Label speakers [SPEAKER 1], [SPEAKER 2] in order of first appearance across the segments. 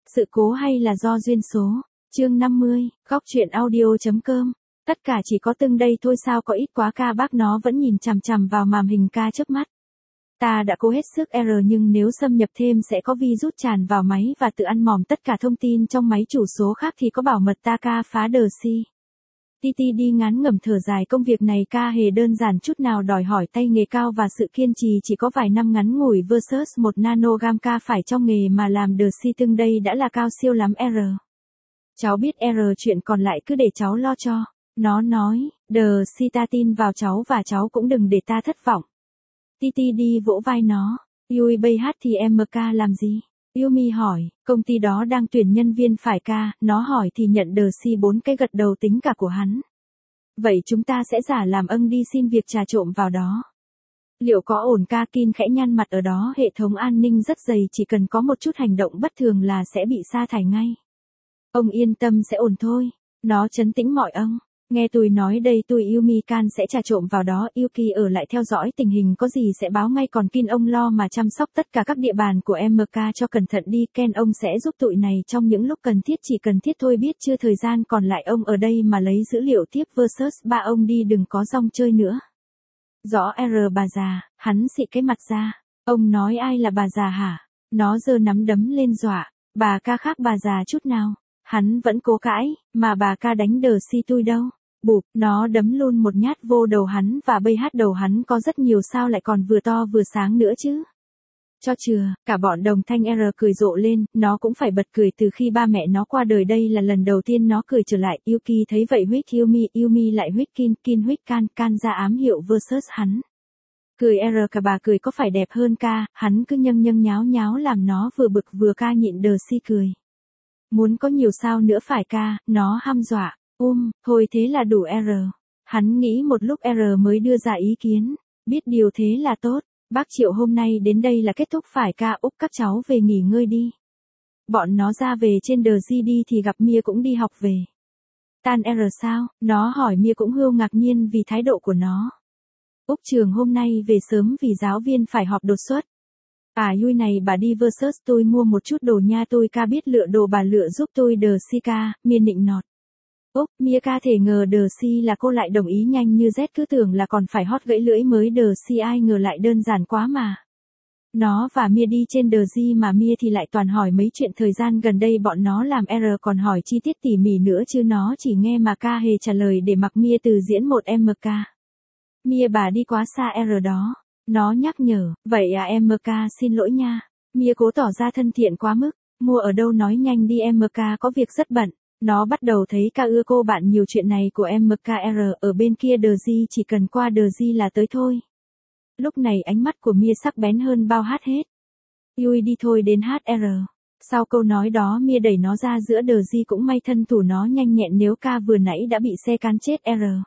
[SPEAKER 1] Sự cố hay là do duyên số? Chương 50, góc truyện audio.com. Tất cả chỉ có từng đây thôi sao có ít quá, ca bác nó vẫn nhìn chằm chằm vào màn hình ca chớp mắt. Ta đã cố hết sức nhưng nếu xâm nhập thêm sẽ có virus tràn vào máy và tự ăn mòn tất cả thông tin trong máy chủ số khác thì có bảo mật ta ca phá đờ si. Titi đi ngán ngẩm thở dài, công việc này ca hề đơn giản chút nào, đòi hỏi tay nghề cao và sự kiên trì, chỉ có vài năm ngắn ngủi versus 1 nanogam ca phải trong nghề mà làm đờ si từng đây đã là cao siêu lắm. Cháu biết chuyện còn lại cứ để cháu lo cho. Nó nói, đờ si ta tin vào cháu và cháu cũng đừng để ta thất vọng. Titi đi vỗ vai nó. Yui bây hát thì MK làm gì? Yumi hỏi, công ty đó đang tuyển nhân viên phải ca, nó hỏi thì nhận đờ si 4 cái gật đầu tính cả của hắn. Vậy chúng ta sẽ giả làm đi xin việc trà trộn vào đó. Liệu có ổn? Ca Kin khẽ nhăn mặt, ở đó hệ thống an ninh rất dày, chỉ cần có một chút hành động bất thường là sẽ bị sa thải ngay. Ông yên tâm sẽ ổn thôi. Nó trấn tĩnh mọi ông. Nghe tôi nói đây, tôi Yumi Kan sẽ trà trộn vào đó, Yuki ở lại theo dõi tình hình, có gì sẽ báo ngay, còn Kin ông lo mà chăm sóc tất cả các địa bàn của MK cho cẩn thận đi. Ken ông sẽ giúp tụi này trong những lúc cần thiết, chỉ cần thiết thôi, biết chưa? Thời gian còn lại ông ở đây mà lấy dữ liệu tiếp versus 3 ông đi, đừng có rong chơi nữa. Rõ bà già, hắn xị cái mặt ra. Ông nói ai là bà già hả? Nó giơ nắm đấm lên dọa. Bà ca khác bà già chút nào. Hắn vẫn cố cãi, mà bà ca đánh đờ si tôi đâu. Bụp, nó đấm luôn một nhát vô đầu hắn, và bây hát đầu hắn có rất nhiều, sao lại còn vừa to vừa sáng nữa chứ? Cho chừa, cả bọn đồng thanh cười rộ lên, nó cũng phải bật cười, từ khi ba mẹ nó qua đời đây là lần đầu tiên nó cười trở lại. Yuki thấy vậy huých Yumi, Yumi lại huých Kin, Kin huých Kan, Kan ra ám hiệu versus hắn. Cười cả bà cười có phải đẹp hơn ca, hắn cứ nhâng nháo nháo làm nó vừa bực vừa ca nhịn đờ si cười. Muốn có nhiều sao nữa phải ca, nó hăm dọa. Thôi thế là đủ. Hắn nghĩ một lúc mới đưa ra ý kiến. Biết điều thế là tốt. Bác Triệu hôm nay đến đây là kết thúc phải ca, Úc các cháu về nghỉ ngơi đi. Bọn nó ra về trên đờ di đi thì gặp Mia cũng đi học về. Tan sao? Nó hỏi Mia cũng hươu ngạc nhiên vì thái độ của nó. Úc trường hôm nay về sớm vì giáo viên phải họp đột xuất. Yui này bà đi versus tôi mua một chút đồ nha, tôi ca biết lựa đồ, bà lựa giúp tôi đờ si ca, Mia nịnh nọt. Mia ca thể ngờ đờ si là cô lại đồng ý nhanh như rét, cứ tưởng là còn phải hót gãy lưỡi mới đờ si, ai ngờ lại đơn giản quá mà. Nó và Mia đi trên đờ di mà Mia thì lại toàn hỏi mấy chuyện thời gian gần đây bọn nó làm, còn hỏi chi tiết tỉ mỉ nữa chứ nó chỉ nghe mà ca hề trả lời để mặc Mia từ diễn một MK. Mia bà đi quá xa đó. Nó nhắc nhở, vậy MK xin lỗi nha. Mia cố tỏ ra thân thiện quá mức, mua ở đâu nói nhanh đi, MK có việc rất bận. Nó bắt đầu thấy ca ưa cô bạn nhiều chuyện này của MKR ở bên kia đờ di, chỉ cần qua đờ di là tới thôi. Lúc này ánh mắt của Mia sắc bén hơn bao hát hết. Yui đi thôi đến HR. Sau câu nói đó Mia đẩy nó ra giữa đờ di, cũng may thân thủ nó nhanh nhẹn, nếu ca vừa nãy đã bị xe cán chết.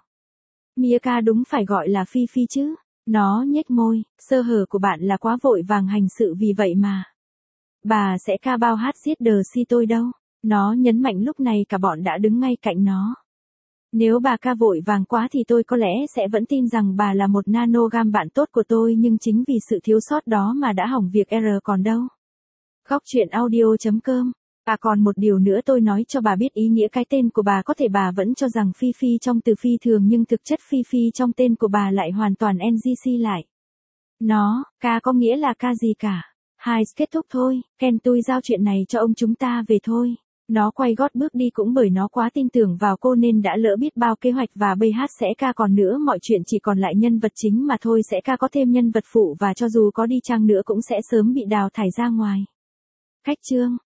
[SPEAKER 1] Mia ca đúng phải gọi là Phi Phi chứ. Nó nhếch môi, sơ hở của bạn là quá vội vàng hành sự, vì vậy mà. Bà sẽ ca bao hát giết đờ si tôi đâu. Nó nhấn mạnh, lúc này cả bọn đã đứng ngay cạnh nó. Nếu bà ca vội vàng quá thì tôi có lẽ sẽ vẫn tin rằng bà là một nanogam bạn tốt của tôi, nhưng chính vì sự thiếu sót đó mà đã hỏng việc còn đâu. Góc truyện audio.com. Còn một điều nữa tôi nói cho bà biết ý nghĩa cái tên của bà, có thể bà vẫn cho rằng Phi Phi trong từ phi thường, nhưng thực chất Phi Phi trong tên của bà lại hoàn toàn NGC lại. Nó, ca có nghĩa là ca gì cả. Hai kết thúc thôi, Ken tôi giao chuyện này cho ông, chúng ta về thôi. Nó quay gót bước đi, cũng bởi nó quá tin tưởng vào cô nên đã lỡ biết bao kế hoạch, và bây hát sẽ ca còn nữa, mọi chuyện chỉ còn lại nhân vật chính mà thôi, sẽ ca có thêm nhân vật phụ và cho dù có đi chăng nữa cũng sẽ sớm bị đào thải ra ngoài. Khách chương.